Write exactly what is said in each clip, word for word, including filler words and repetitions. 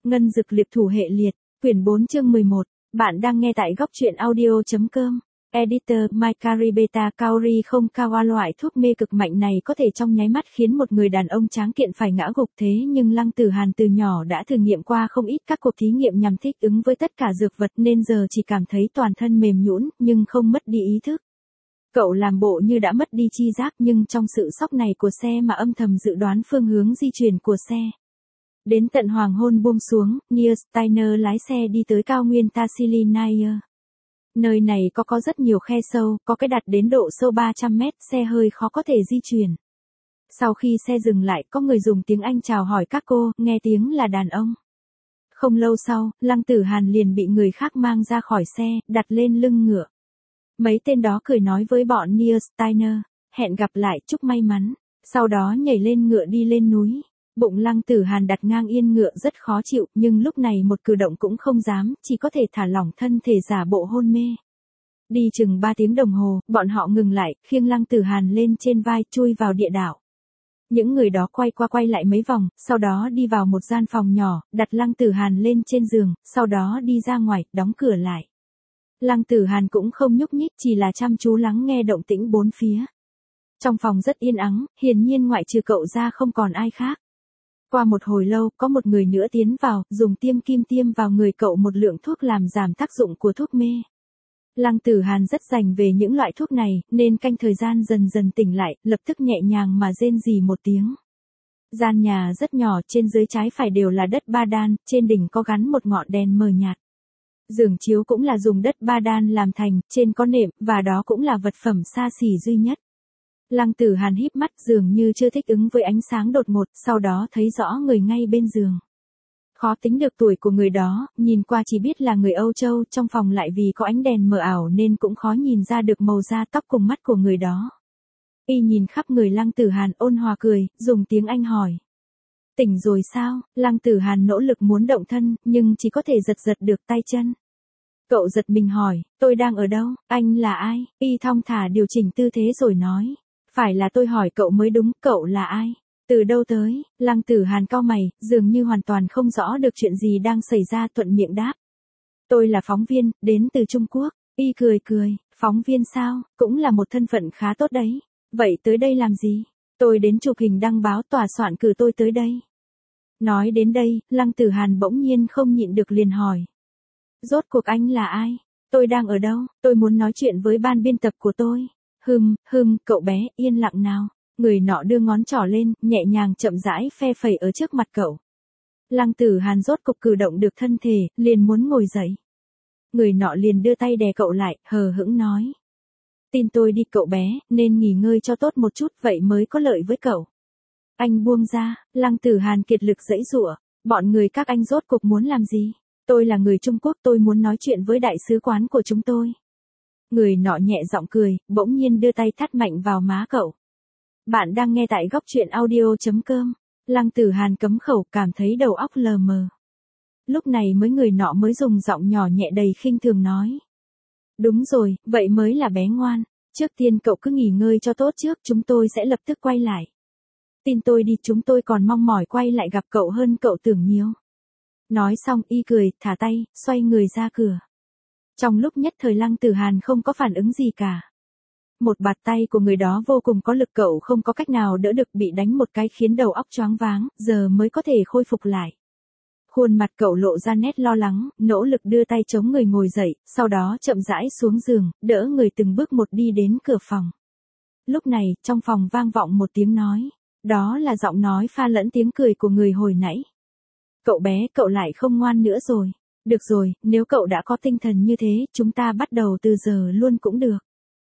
Ngân dực liệp thủ hệ liệt, quyển bốn chương mười một, bạn đang nghe tại góc truyện audio.com. Editor Mikari Beta Kaori không kawa loại thuốc mê cực mạnh này có thể trong nháy mắt khiến một người đàn ông tráng kiện phải ngã gục thế nhưng Lăng Tử Hàn từ nhỏ đã thử nghiệm qua không ít các cuộc thí nghiệm nhằm thích ứng với tất cả dược vật nên giờ chỉ cảm thấy toàn thân mềm nhũn nhưng không mất đi ý thức. Cậu làm bộ như đã mất đi chi giác nhưng trong sự sốc này của xe mà âm thầm dự đoán phương hướng di chuyển của xe. Đến tận hoàng hôn buông xuống, Niels Steiner lái xe đi tới cao nguyên Tassili Nair. Nơi này có có rất nhiều khe sâu, có cái đặt đến độ sâu ba trăm mét, xe hơi khó có thể di chuyển. Sau khi xe dừng lại, có người dùng tiếng Anh chào hỏi các cô, nghe tiếng là đàn ông. Không lâu sau, Lăng Tử Hàn liền bị người khác mang ra khỏi xe, đặt lên lưng ngựa. Mấy tên đó cười nói với bọn Niels Steiner, hẹn gặp lại, chúc may mắn. Sau đó nhảy lên ngựa đi lên núi. Bụng Lăng Tử Hàn đặt ngang yên ngựa rất khó chịu, nhưng lúc này một cử động cũng không dám, chỉ có thể thả lỏng thân thể giả bộ hôn mê. Đi chừng ba tiếng đồng hồ, bọn họ ngừng lại, khiêng Lăng Tử Hàn lên trên vai, chui vào địa đạo. Những người đó quay qua quay lại mấy vòng, sau đó đi vào một gian phòng nhỏ, đặt Lăng Tử Hàn lên trên giường, sau đó đi ra ngoài, đóng cửa lại. Lăng Tử Hàn cũng không nhúc nhích, chỉ là chăm chú lắng nghe động tĩnh bốn phía. Trong phòng rất yên ắng, hiển nhiên ngoại trừ cậu ra không còn ai khác. Qua một hồi lâu, có một người nữa tiến vào, dùng tiêm kim tiêm vào người cậu một lượng thuốc làm giảm tác dụng của thuốc mê. Lăng Tử Hàn rất rành về những loại thuốc này, nên canh thời gian dần dần tỉnh lại, lập tức nhẹ nhàng mà rên rỉ một tiếng. Gian nhà rất nhỏ, trên dưới trái phải đều là đất ba đan, trên đỉnh có gắn một ngọn đèn mờ nhạt. Giường chiếu cũng là dùng đất ba đan làm thành, trên có nệm, và đó cũng là vật phẩm xa xỉ duy nhất. Lăng Tử Hàn híp mắt dường như chưa thích ứng với ánh sáng đột ngột, sau đó thấy rõ người ngay bên giường. Khó tính được tuổi của người đó, nhìn qua chỉ biết là người Âu Châu, trong phòng lại vì có ánh đèn mờ ảo nên cũng khó nhìn ra được màu da tóc cùng mắt của người đó. Y nhìn khắp người Lăng Tử Hàn ôn hòa cười, dùng tiếng Anh hỏi. Tỉnh rồi sao? Lăng Tử Hàn nỗ lực muốn động thân, nhưng chỉ có thể giật giật được tay chân. Cậu giật mình hỏi, tôi đang ở đâu? Anh là ai? Y thong thả điều chỉnh tư thế rồi nói. Phải là tôi hỏi cậu mới đúng, cậu là ai? Từ đâu tới? Lăng Tử Hàn cau mày, dường như hoàn toàn không rõ được chuyện gì đang xảy ra, thuận miệng đáp. Tôi là phóng viên, đến từ Trung Quốc. Y cười cười, phóng viên sao? Cũng là một thân phận khá tốt đấy. Vậy tới đây làm gì? Tôi đến chụp hình đăng báo, tòa soạn cử tôi tới đây. Nói đến đây, Lăng Tử Hàn bỗng nhiên không nhịn được liền hỏi. Rốt cuộc anh là ai? Tôi đang ở đâu? Tôi muốn nói chuyện với ban biên tập của tôi. Hừm, hừm, cậu bé, yên lặng nào. Người nọ đưa ngón trỏ lên, nhẹ nhàng chậm rãi phe phẩy ở trước mặt cậu. Lăng Tử Hàn rốt cục cử động được thân thể, liền muốn ngồi dậy. Người nọ liền đưa tay đè cậu lại, hờ hững nói. Tin tôi đi cậu bé, nên nghỉ ngơi cho tốt một chút, vậy mới có lợi với cậu. Anh buông ra, Lăng Tử Hàn kiệt lực giãy giụa. Bọn người các anh rốt cục muốn làm gì? Tôi là người Trung Quốc, tôi muốn nói chuyện với đại sứ quán của chúng tôi. Người nọ nhẹ giọng cười, bỗng nhiên đưa tay thắt mạnh vào má cậu. Bạn đang nghe tại góc truyện audio.com. Lăng Tử Hàn cấm khẩu, cảm thấy đầu óc lờ mờ. Lúc này mới người nọ mới dùng giọng nhỏ nhẹ đầy khinh thường nói. Đúng rồi, vậy mới là bé ngoan. Trước tiên cậu cứ nghỉ ngơi cho tốt trước, chúng tôi sẽ lập tức quay lại. Tin tôi đi, chúng tôi còn mong mỏi quay lại gặp cậu hơn cậu tưởng nhiều. Nói xong y cười, thả tay, xoay người ra cửa. Trong lúc nhất thời Lăng Tử Hàn không có phản ứng gì cả. Một bạt tay của người đó vô cùng có lực, cậu không có cách nào đỡ được, bị đánh một cái khiến đầu óc choáng váng, giờ mới có thể khôi phục lại. Khuôn mặt cậu lộ ra nét lo lắng, nỗ lực đưa tay chống người ngồi dậy, sau đó chậm rãi xuống giường, đỡ người từng bước một đi đến cửa phòng. Lúc này, trong phòng vang vọng một tiếng nói. Đó là giọng nói pha lẫn tiếng cười của người hồi nãy. Cậu bé, cậu lại không ngoan nữa rồi. Được rồi, nếu cậu đã có tinh thần như thế, chúng ta bắt đầu từ giờ luôn cũng được.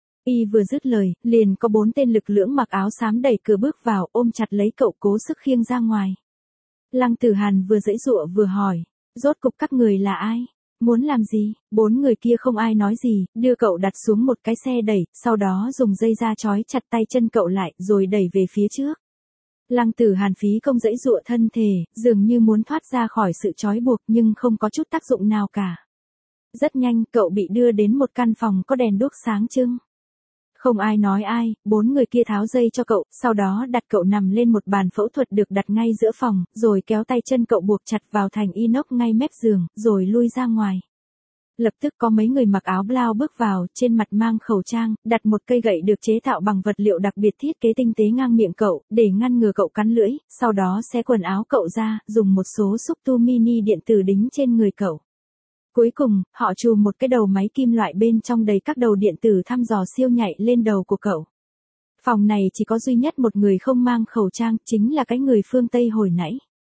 Y vừa dứt lời, liền có bốn tên lực lưỡng mặc áo xám đẩy cửa bước vào, ôm chặt lấy cậu cố sức khiêng ra ngoài. Lăng Tử Hàn vừa giãy giụa vừa hỏi, rốt cục các người là ai? Muốn làm gì? Bốn người kia không ai nói gì, đưa cậu đặt xuống một cái xe đẩy, sau đó dùng dây da trói chặt tay chân cậu lại, rồi đẩy về phía trước. Lăng Tử Hàn phí công giãy giụa thân thể, dường như muốn thoát ra khỏi sự trói buộc nhưng không có chút tác dụng nào cả. Rất nhanh, cậu bị đưa đến một căn phòng có đèn đuốc sáng trưng. Không ai nói ai, bốn người kia tháo dây cho cậu, sau đó đặt cậu nằm lên một bàn phẫu thuật được đặt ngay giữa phòng, rồi kéo tay chân cậu buộc chặt vào thành inox ngay mép giường, rồi lui ra ngoài. Lập tức có mấy người mặc áo blau bước vào, trên mặt mang khẩu trang, đặt một cây gậy được chế tạo bằng vật liệu đặc biệt thiết kế tinh tế ngang miệng cậu, để ngăn ngừa cậu cắn lưỡi, sau đó xé quần áo cậu ra, dùng một số xúc tu mini điện tử đính trên người cậu. Cuối cùng, họ chùm một cái đầu máy kim loại bên trong đầy các đầu điện tử thăm dò siêu nhạy lên đầu của cậu. Phòng này chỉ có duy nhất một người không mang khẩu trang, chính là cái người phương Tây hồi nãy.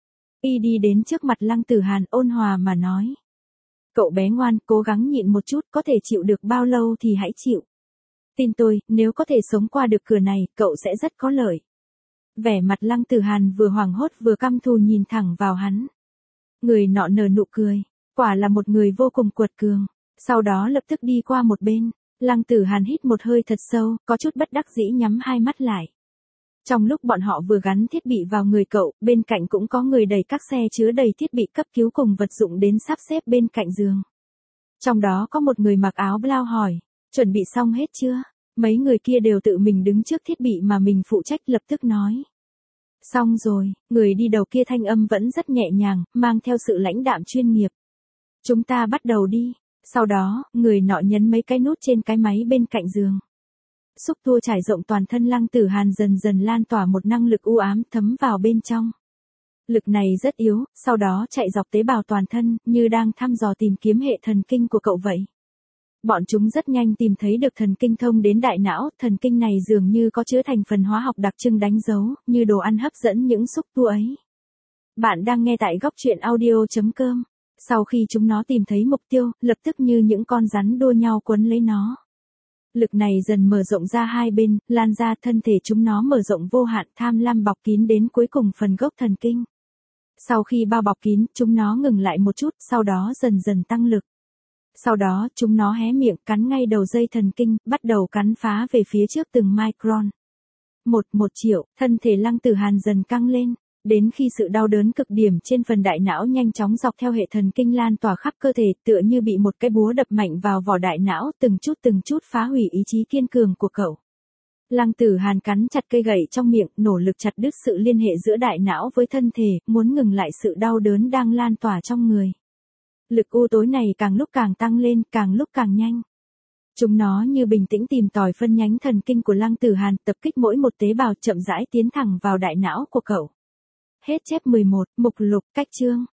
Y đi đến trước mặt Lăng Tử Hàn ôn hòa mà nói. Cậu bé ngoan, cố gắng nhịn một chút, có thể chịu được bao lâu thì hãy chịu. Tin tôi, nếu có thể sống qua được cửa này, cậu sẽ rất có lợi. Vẻ mặt Lăng Tử Hàn vừa hoảng hốt vừa căm thù nhìn thẳng vào hắn. Người nọ nở nụ cười, quả là một người vô cùng quật cường. Sau đó lập tức đi qua một bên, Lăng Tử Hàn hít một hơi thật sâu, có chút bất đắc dĩ nhắm hai mắt lại. Trong lúc bọn họ vừa gắn thiết bị vào người cậu, bên cạnh cũng có người đẩy các xe chứa đầy thiết bị cấp cứu cùng vật dụng đến sắp xếp bên cạnh giường. Trong đó có một người mặc áo blau hỏi, chuẩn bị xong hết chưa? Mấy người kia đều tự mình đứng trước thiết bị mà mình phụ trách lập tức nói. Xong rồi, người đi đầu kia thanh âm vẫn rất nhẹ nhàng, mang theo sự lãnh đạm chuyên nghiệp. Chúng ta bắt đầu đi. Sau đó, người nọ nhấn mấy cái nút trên cái máy bên cạnh giường. Xúc tua trải rộng toàn thân Lăng Tử Hàn dần dần lan tỏa một năng lực u ám thấm vào bên trong. Lực này rất yếu, sau đó chạy dọc tế bào toàn thân, như đang thăm dò tìm kiếm hệ thần kinh của cậu vậy. Bọn chúng rất nhanh tìm thấy được thần kinh thông đến đại não, thần kinh này dường như có chứa thành phần hóa học đặc trưng đánh dấu, như đồ ăn hấp dẫn những xúc tua ấy. Bạn đang nghe tại góc truyện audio chấm com. Sau khi chúng nó tìm thấy mục tiêu, lập tức như những con rắn đua nhau quấn lấy nó. Lực này dần mở rộng ra hai bên, lan ra thân thể chúng nó mở rộng vô hạn, tham lam bọc kín đến cuối cùng phần gốc thần kinh. Sau khi bao bọc kín, chúng nó ngừng lại một chút, sau đó dần dần tăng lực. Sau đó, chúng nó hé miệng cắn ngay đầu dây thần kinh, bắt đầu cắn phá về phía trước từng micron. Một, một triệu, thân thể Lăng Tử Hàn dần căng lên. Đến khi sự đau đớn cực điểm trên phần đại não nhanh chóng dọc theo hệ thần kinh lan tỏa khắp cơ thể, tựa như bị một cái búa đập mạnh vào vỏ đại não, từng chút từng chút phá hủy ý chí kiên cường của cậu. Lăng Tử Hàn cắn chặt cây gậy trong miệng, nỗ lực chặt đứt sự liên hệ giữa đại não với thân thể, muốn ngừng lại sự đau đớn đang lan tỏa trong người. Lực u tối này càng lúc càng tăng lên, càng lúc càng nhanh. Chúng nó như bình tĩnh tìm tòi phân nhánh thần kinh của Lăng Tử Hàn, tập kích mỗi một tế bào, chậm rãi tiến thẳng vào đại não của cậu. Hết chép mười một, mục lục, cách chương.